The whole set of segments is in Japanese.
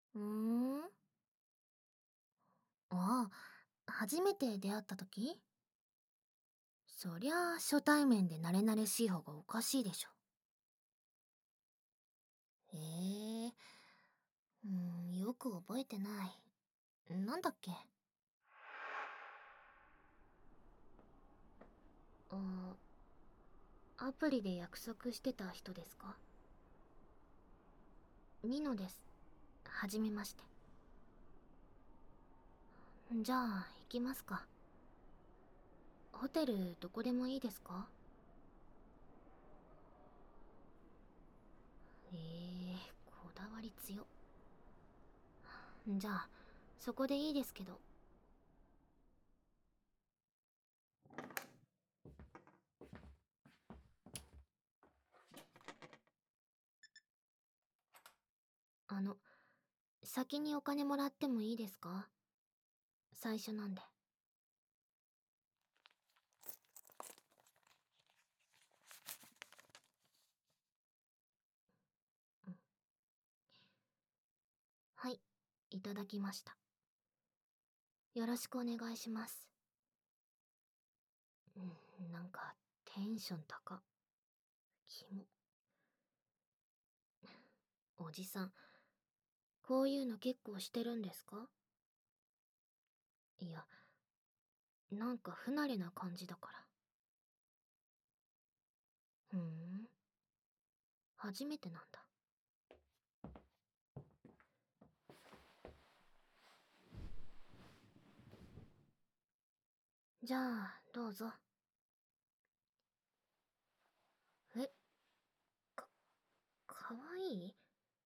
うーん。ああ、初めて出会った時？そりゃあ初対面で慣れ慣れしい方がおかしいでしょ。へえ。よく覚えてない。なんだっけ？あ、アプリで約束してた人ですか？ミノです。はじめまして。じゃあ、行きますか。ホテルどこでもいいですか？こだわり強。じゃあ、そこでいいですけど。あの、先にお金もらってもいいですか？最初なんで。うん。はい、いただきました。よろしくお願いします。なんか、テンション高。キモ。おじさん、こういうの結構してるんですか？いや、なんか不慣れな感じだから。ふーん、初めてなんだ。じゃあ、どうぞ。え、か、かわいい？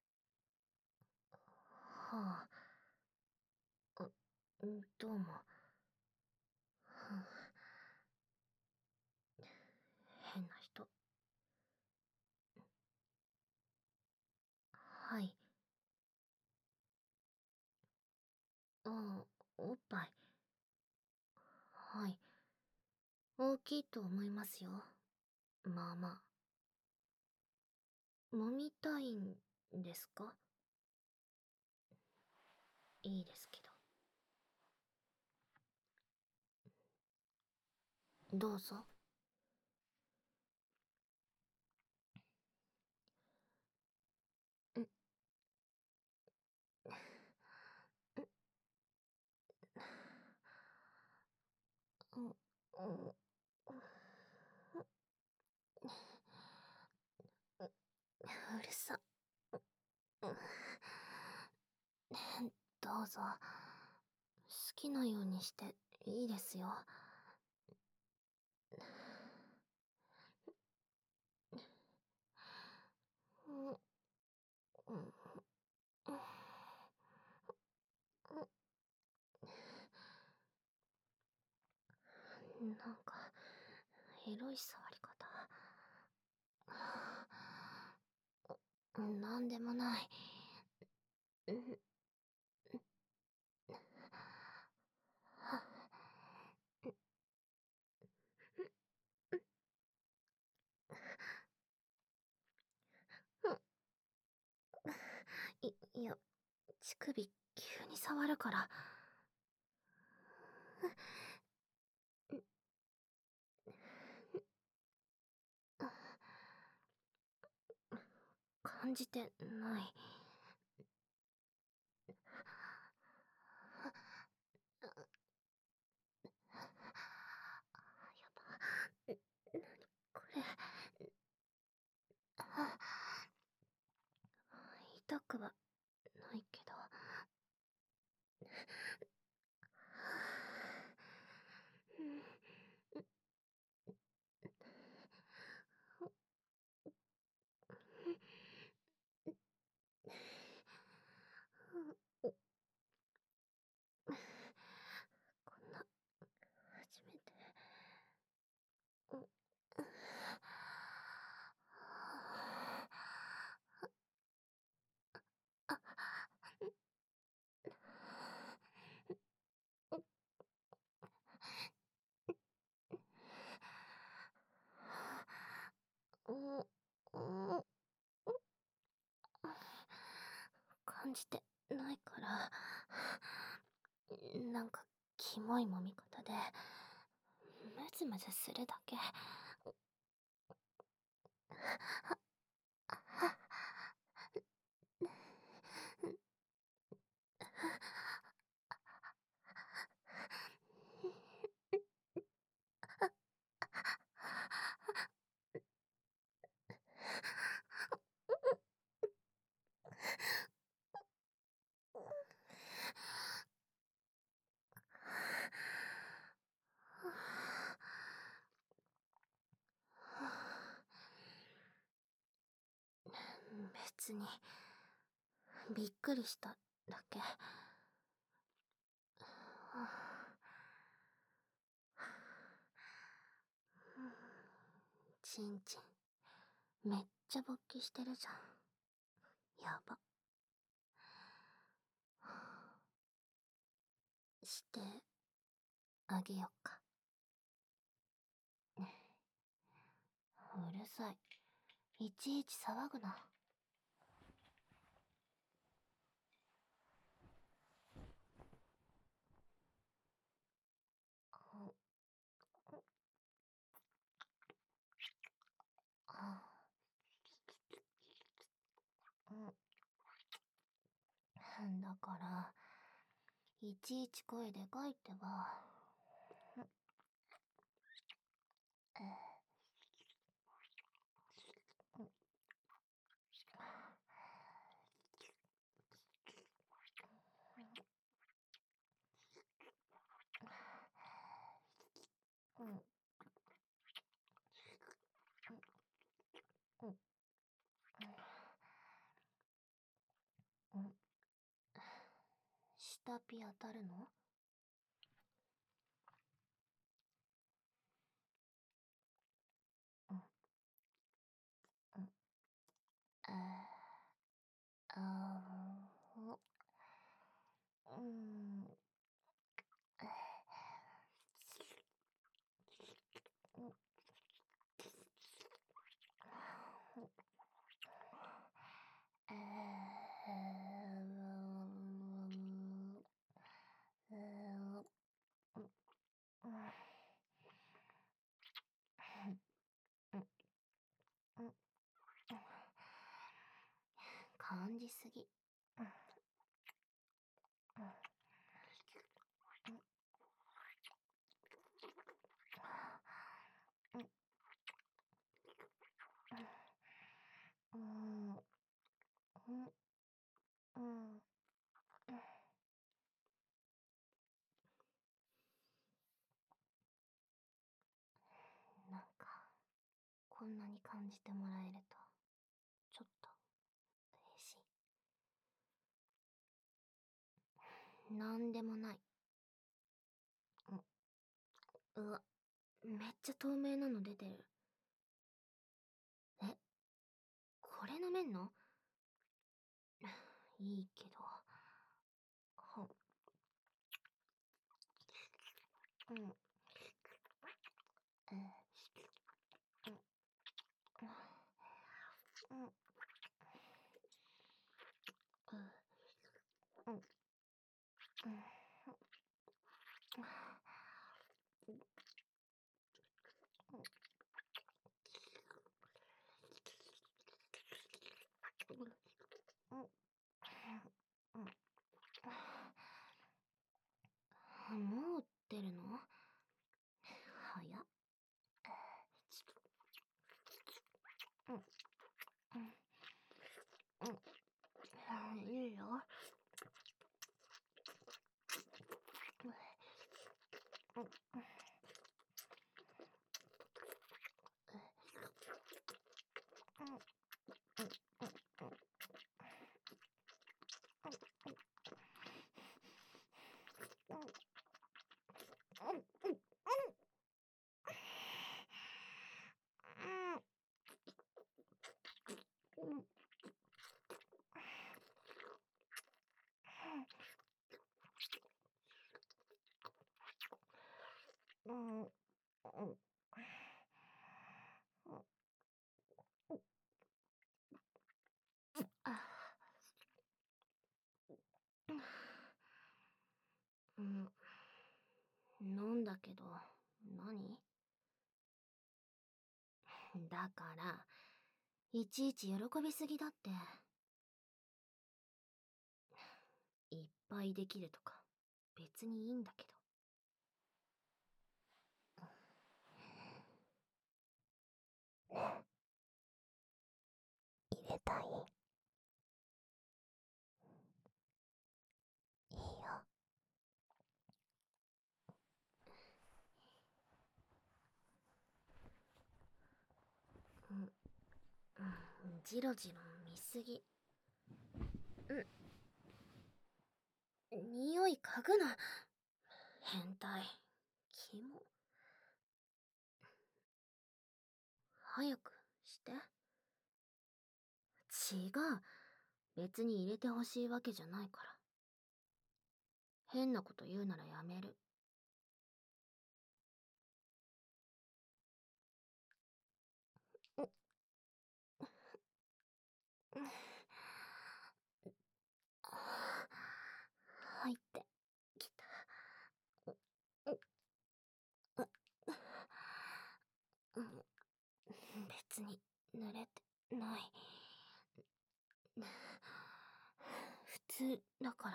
はあ、どうも。ふん、変な人。はい。ああ、おっぱい。はい。大きいと思いますよ。まあまあ。揉みたいんですか？いいですけど。どうぞ。ん、うん、うん、うるさ。どうぞ。好きなようにしていいですよ。うんなんか、エロい触り方。なんでもない。いや、乳首急に触るから。感じてない。やだ。これ、痛くはないけど。こんな、初めて。感じてないから、なんか、キモい揉み方で、ムズムズするだけ。別に、びっくりしただけ。ちんちん、めっちゃ勃起してるじゃん。やば。してあげよっか。うるさい。いちいち騒ぐな。だから、いちいち声でかいってば。下ピ当たるの？うん。感じすぎ。うん。うん。なんか、こんなに感じてもらえると、ちょっと、嬉しい。なんでもない。うわ、めっちゃ透明なの出てる。え、これ飲めんの？いいけど。ほ、うん。うん。うん。もう売ってるの？ だけど、何？だから、いちいち喜びすぎだって。いっぱいできるとか、別にいいんだけど。入れたい？いいよ。ジロジロ見すぎ。匂い嗅ぐな。変態。キモ。早くして。違う。別に入れてほしいわけじゃないから。変なこと言うならやめる。入ってきた。別に濡れてない。普通だから。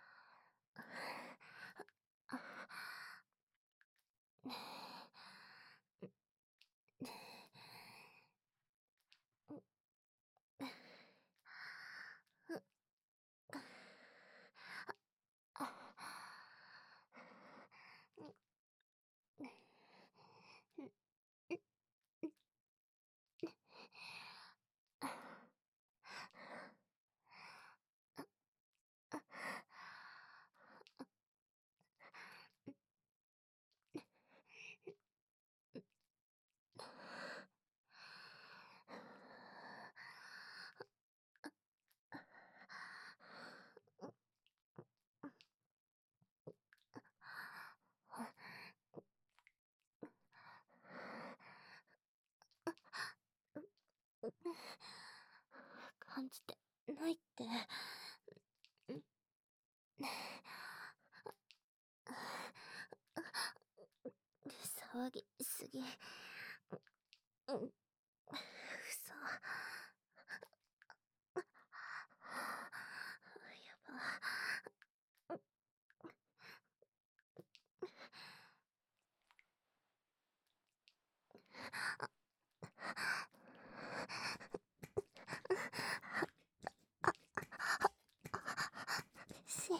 感じてないって。騒ぎすぎ。嘘。やば。し、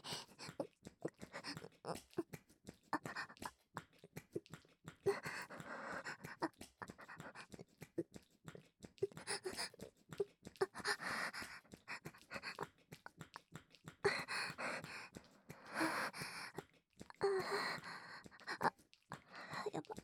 やば。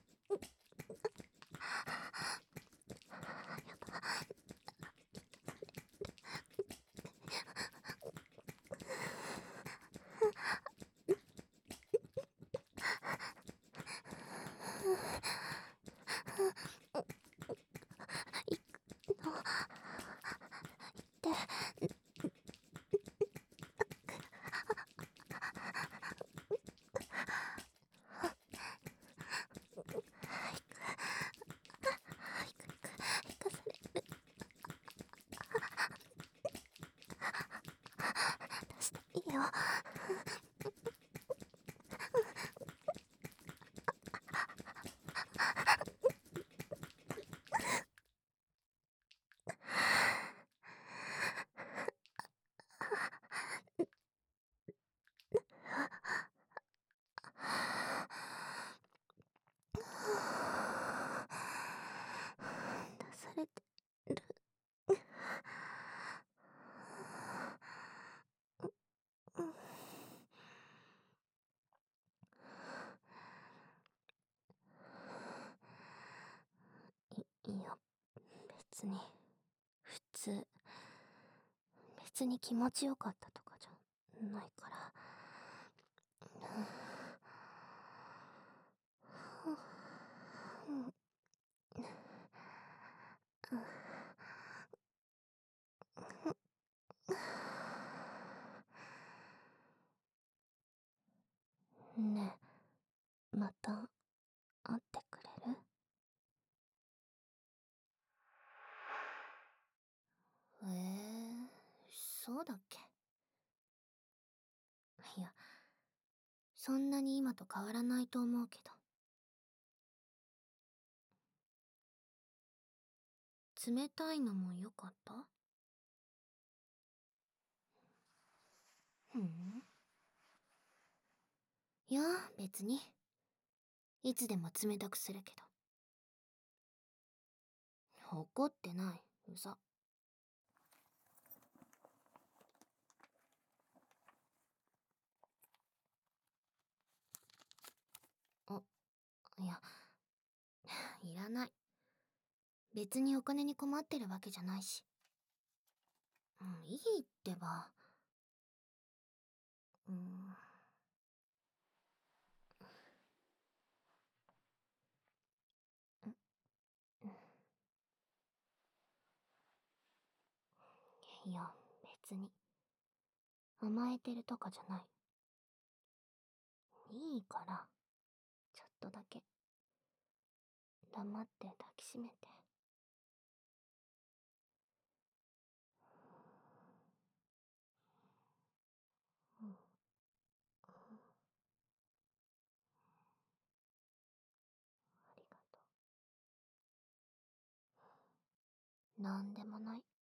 出していいよ。出されてる。いいよ。別に。普通。別に気持ちよかったとかじゃないから。ねえ、 また会ってくれる？そうだっけ？いや、そんなに今と変わらないと思うけど。冷たいのも良かった？ふん。いや、別に。いつでも冷たくするけど。怒ってない。嘘。あ、いや、いらない。別にお金に困ってるわけじゃないし。いいってば。うん。いや、別に。甘えてるとかじゃない。いいから。ちょっとだけ。黙って抱きしめて。うん。ありがとう。なんでもない。